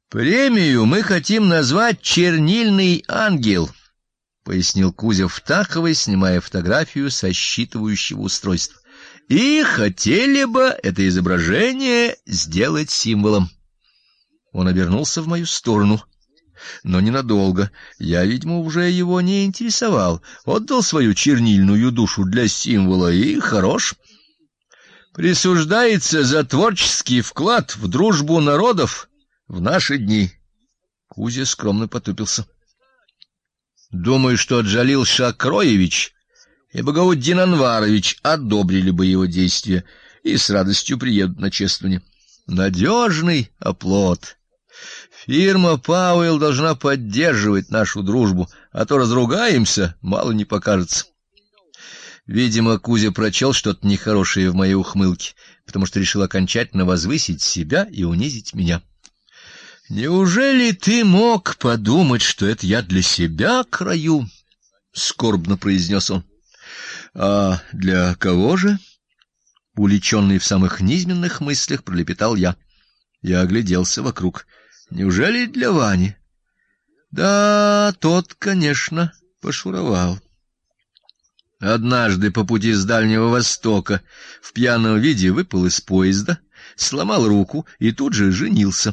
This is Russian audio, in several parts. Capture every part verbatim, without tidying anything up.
Премию мы хотим назвать «Чернильный ангел», — пояснил Кузя Втаховой, снимая фотографию со считывающего устройства. И хотели бы это изображение сделать символом. Он обернулся в мою сторону, но ненадолго. Я, видимо, уже его не интересовал. Отдал свою чернильную душу для символа, и хорош. Присуждается за творческий вклад в дружбу народов в наши дни. Кузя скромно потупился. Думаю, что Джалил Шакроевич и Багауддин Анварович одобрили бы его действия и с радостью приедут на чествование. Надежный оплот. Фирма Пауэлл должна поддерживать нашу дружбу, а то разругаемся, мало не покажется. Видимо, Кузя прочел что-то нехорошее в моей ухмылке, потому что решил окончательно возвысить себя и унизить меня. Неужели ты мог подумать, что это я для себя краю? Скорбно произнес он. А для кого же? Уличенный в самых низменных мыслях, пролепетал я. Я огляделся вокруг. Неужели для Вани? Да, тот, конечно, пошуровал. Однажды по пути с Дальнего Востока в пьяном виде выпал из поезда, сломал руку и тут же женился.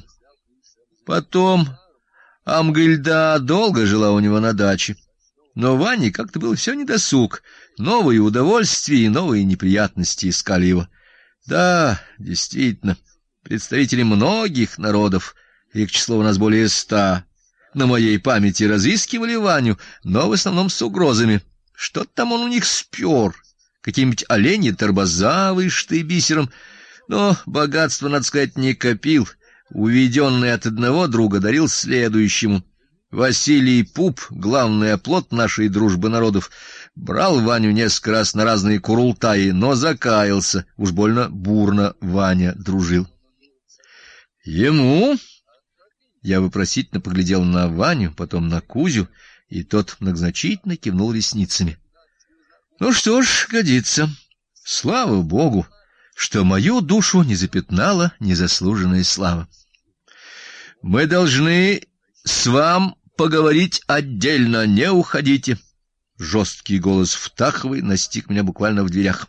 Потом Амгильда долго жила у него на даче, но Ване как-то было все недосуг. Новые удовольствия и новые неприятности искали его. Да, действительно, представители многих народов, их число у нас более ста, на моей памяти разыскивали Ваню, но в основном с угрозами. Что-то там он у них спер, какие-нибудь олени торбозавы, шты бисером, но богатство, надо сказать, не копил. Уведенный от одного друга дарил следующему. Василий Пуп, главный оплот нашей дружбы народов, брал Ваню несколько раз на разные курултаи, но закаялся, уж больно бурно Ваня дружил. Ему? Я вопросительно поглядел на Ваню, потом на Кузю, и тот многозначительно кивнул ресницами. Ну что ж, годится. Слава Богу, что мою душу не запятнала незаслуженная слава. Мы должны с вами поговорить отдельно, не уходите. Жесткий голос Втаховой настиг меня буквально в дверях.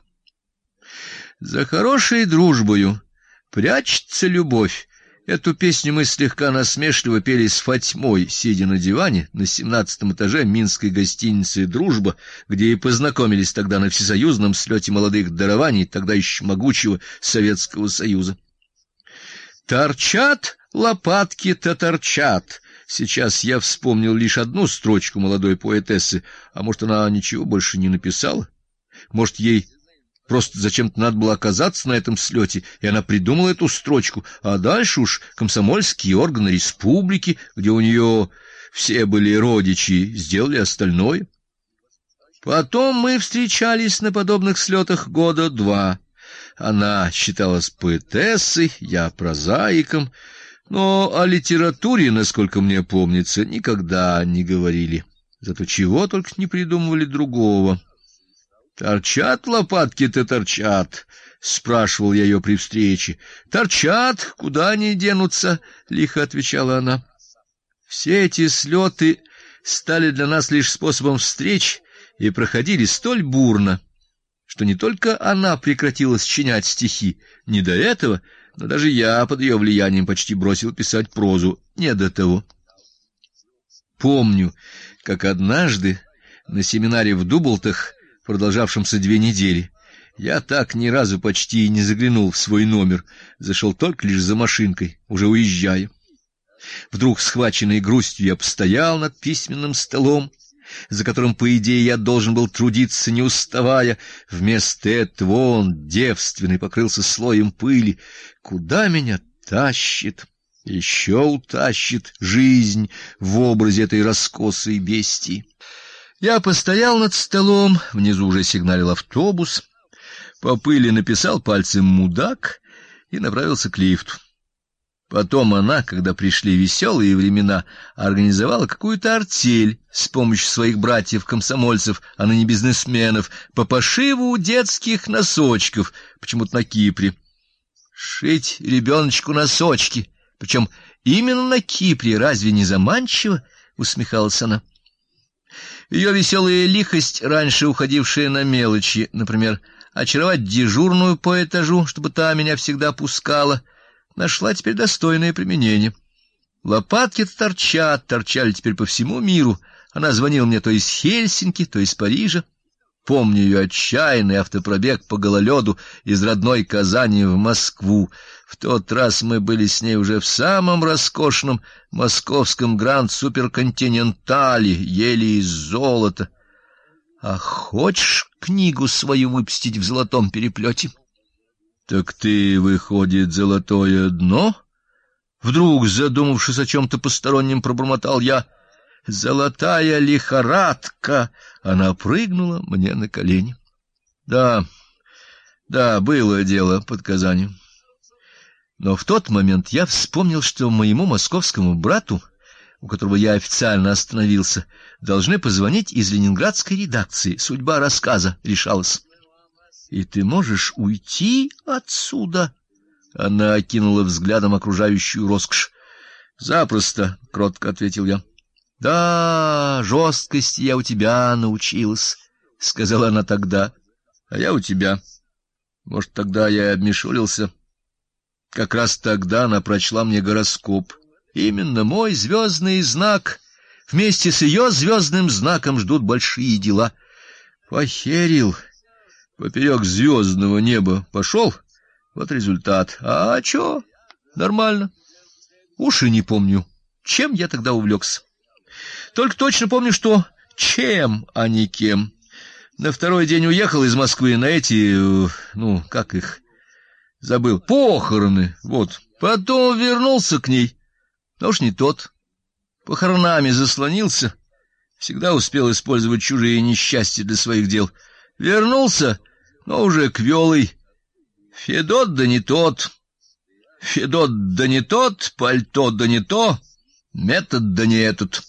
За хорошей дружбою прячется любовь. Эту песню мы слегка насмешливо пели с Фатьмой, сидя на диване на семнадцатом этаже минской гостиницы «Дружба», где и познакомились тогда на всесоюзном слете молодых дарований, тогда еще могучего Советского Союза. Торчат лопатки-то торчат. Сейчас я вспомнил лишь одну строчку молодой поэтессы, а может, она ничего больше не написала? Может, ей просто зачем-то надо было оказаться на этом слете, и она придумала эту строчку, а дальше уж комсомольские органы республики, где у нее все были родичи, сделали остальное. Потом мы встречались на подобных слетах года два. Она считалась поэтессой, я прозаиком, но о литературе, насколько мне помнится, никогда не говорили. Зато чего только не придумывали другого. Торчат лопатки-то торчат, спрашивал я ее при встрече. Торчат, куда они денутся, лихо отвечала она. Все эти слеты стали для нас лишь способом встреч и проходили столь бурно, что не только она прекратила сочинять стихи, не до этого, но даже я под ее влиянием почти бросил писать прозу, не до того. Помню, как однажды на семинаре в Дублтах, продолжавшемся две недели, я так ни разу почти и не заглянул в свой номер, зашел только лишь за машинкой, уже уезжая. Вдруг, схваченный грустью, я постоял над письменным столом, за которым, по идее, я должен был трудиться, не уставая. Вместо этого он, девственный, покрылся слоем пыли. Куда меня тащит, еще утащит жизнь в образе этой раскосой бестии? Я постоял над столом, внизу уже сигналил автобус, по пыли написал пальцем «мудак» и направился к лифту. Потом она, когда пришли веселые времена, организовала какую-то артель с помощью своих братьев-комсомольцев, а ныне бизнесменов, по пошиву детских носочков, почему-то на Кипре. Шить ребеночку носочки, причем Именно на Кипре разве не заманчиво? — усмехалась она. Ее веселая лихость, раньше уходившая на мелочи, например, очаровать дежурную по этажу, чтобы та меня всегда пускала, нашла теперь достойное применение. Лопатки-то торчат, торчали теперь по всему миру. Она звонила мне то из Хельсинки, то из Парижа. Помню ее отчаянный автопробег по гололеду из родной Казани в Москву. В тот раз мы были с ней уже в самом роскошном московском Гранд-Суперконтинентале, ели из золота. А хочешь книгу свою выпустить в золотом переплете? Так ты, выходит, золотое дно? Вдруг, задумавшись о чем-то постороннем, пробормотал я. Золотая лихорадка! Она прыгнула мне на колени. Да, да, было дело под Казанью. Но в тот момент я вспомнил, что моему московскому брату, у которого я официально остановился, должны позвонить из ленинградской редакции. Судьба рассказа решалась. И ты можешь уйти отсюда? Она окинула взглядом окружающую роскошь. Запросто, кротко ответил я. Да, жесткости я у тебя научилась, сказала она тогда. А я у тебя. Может, тогда я и обмешулился. Как раз тогда она прочла мне гороскоп. Именно мой звездный знак. Вместе с ее звездным знаком ждут большие дела. Похерил. Поперек звездного неба пошел. Вот результат. А чё? Нормально. Уж и не помню, чем я тогда увлекся. Только точно помню, что чем, а не кем. На второй день уехал из Москвы на эти, ну, как их, забыл, похороны, вот. Потом вернулся к ней, но уж не тот. Похоронами заслонился, всегда успел использовать чужие несчастья для своих дел. Вернулся, но уже квелый. Федот да не тот, Федот да не тот, пальто да не то, метод да не этот.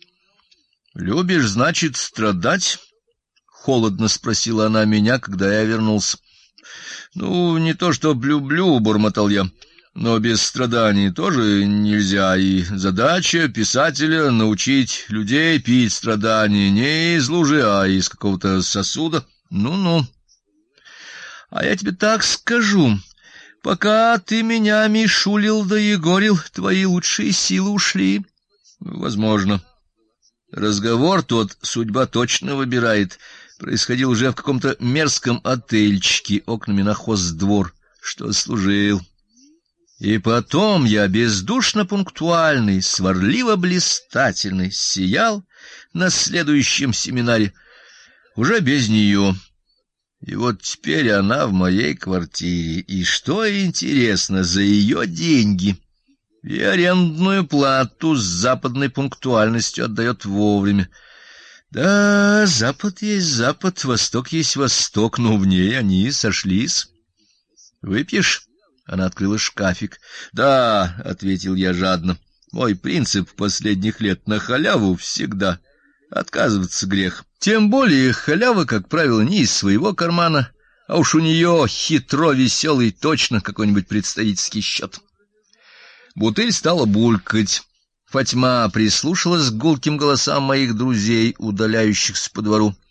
Любишь, значит, страдать? Холодно спросила она меня, когда я вернулся. Ну, не то чтоб люблю, бормотал я, но без страданий тоже нельзя, и задача писателя научить людей пить страдания не из лужи, а из какого-то сосуда. Ну-ну. А я тебе так скажу, пока ты меня мишулил да егорил, твои лучшие силы ушли. Возможно. Разговор тот судьба точно выбирает. Происходил уже в каком-то мерзком отельчике окнами на хоздвор, что служил. И потом я бездушно пунктуальный, сварливо блистательный сиял на следующем семинаре уже без нее. И вот теперь она в моей квартире, и что интересно, за ее деньги. И арендную плату с западной пунктуальностью отдает вовремя. Да, Запад есть Запад, Восток есть Восток, но в ней они сошлись. Выпьешь? Она открыла шкафик. Да, ответил я жадно. Мой принцип последних лет на халяву всегда. Отказываться грех. Тем более халява, как правило, не из своего кармана, а уж у нее хитро веселый точно какой-нибудь представительский счет. Бутыль стала булькать. Фатьма прислушалась к гулким голосам моих друзей, удаляющихся по двору.